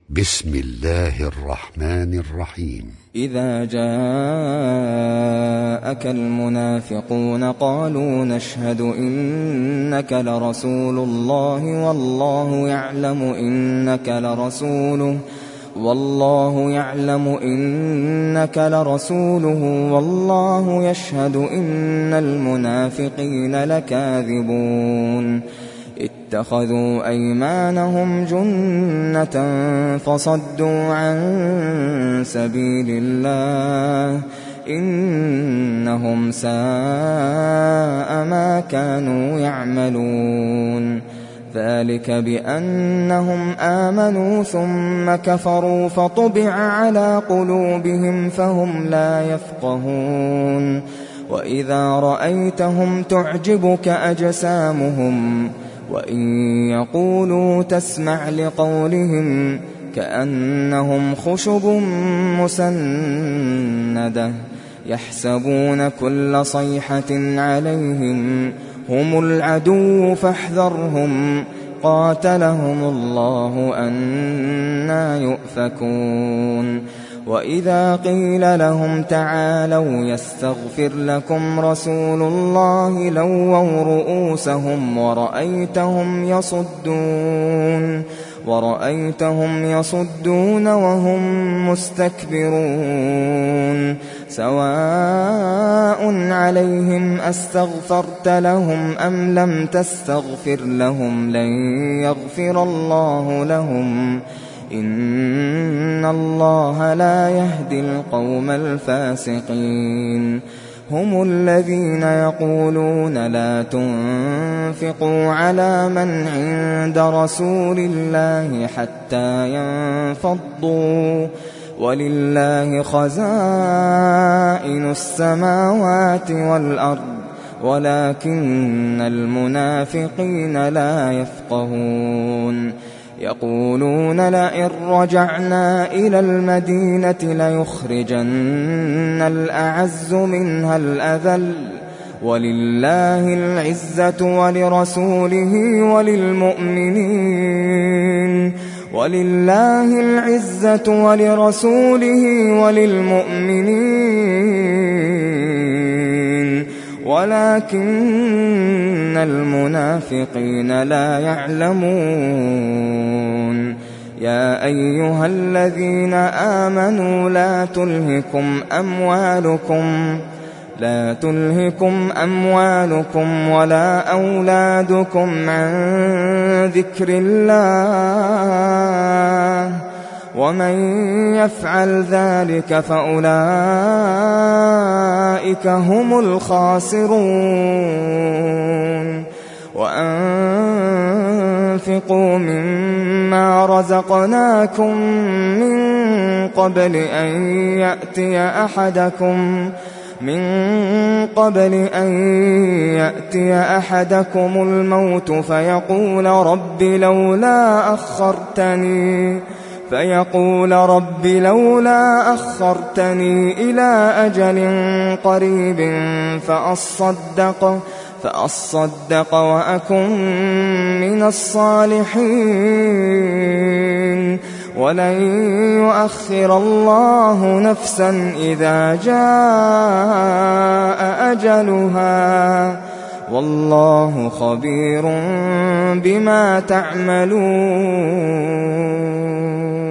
بسم الله الرحمن الرحيم. إذا جاءك المنافقون قالوا نشهد إنك لرسول الله والله يعلم إنك لرسوله والله يشهد إن المنافقين لكاذبون اتخذوا أيمانهم جنة فصدوا عن سبيل الله إنهم ساء ما كانوا يعملون ذلك بأنهم آمنوا ثم كفروا فطبع على قلوبهم فهم لا يفقهون وإذا رأيتهم تعجبك أجسامهم وإن يقولوا تسمع لقولهم كأنهم خشب مسندة يحسبون كل صيحة عليهم هم العدو فاحذرهم قاتلهم الله أنى يؤفكون وإذا قيل لهم تعالوا يستغفر لكم رسول الله لووا رؤوسهم ورأيتهم يصدون وهم مستكبرون سواء عليهم أستغفرت لهم أم لم تستغفر لهم لن يغفر الله لهم إن الله لا يهدي القوم الفاسقين هم الذين يقولون لا تنفقوا على من عند رسول الله حتى ينفضوا ولله خزائن السماوات والأرض ولكن المنافقين لا يفقهون يقولون لئن رجعنا إلى المدينة ليخرجن الأعز منها الأذل ولله العزة ولرسوله وللمؤمنين ولكن المنافقين لا يعلمون يا أيها الذين آمنوا لا تلهكم أموالكم ولا أولادكم عن ذكر الله ومن يفعل ذلك فأولئك هم الخاسرون وأنفقوا مما رزقناكم من قبل أن يأتي أحدكم الموت فيقول رب لولا أخرتني إلى أجل قريب فأصدق وأكن من الصالحين ولن يؤخر الله نفسا إذا جاء أجلها والله خبير بما تعملون.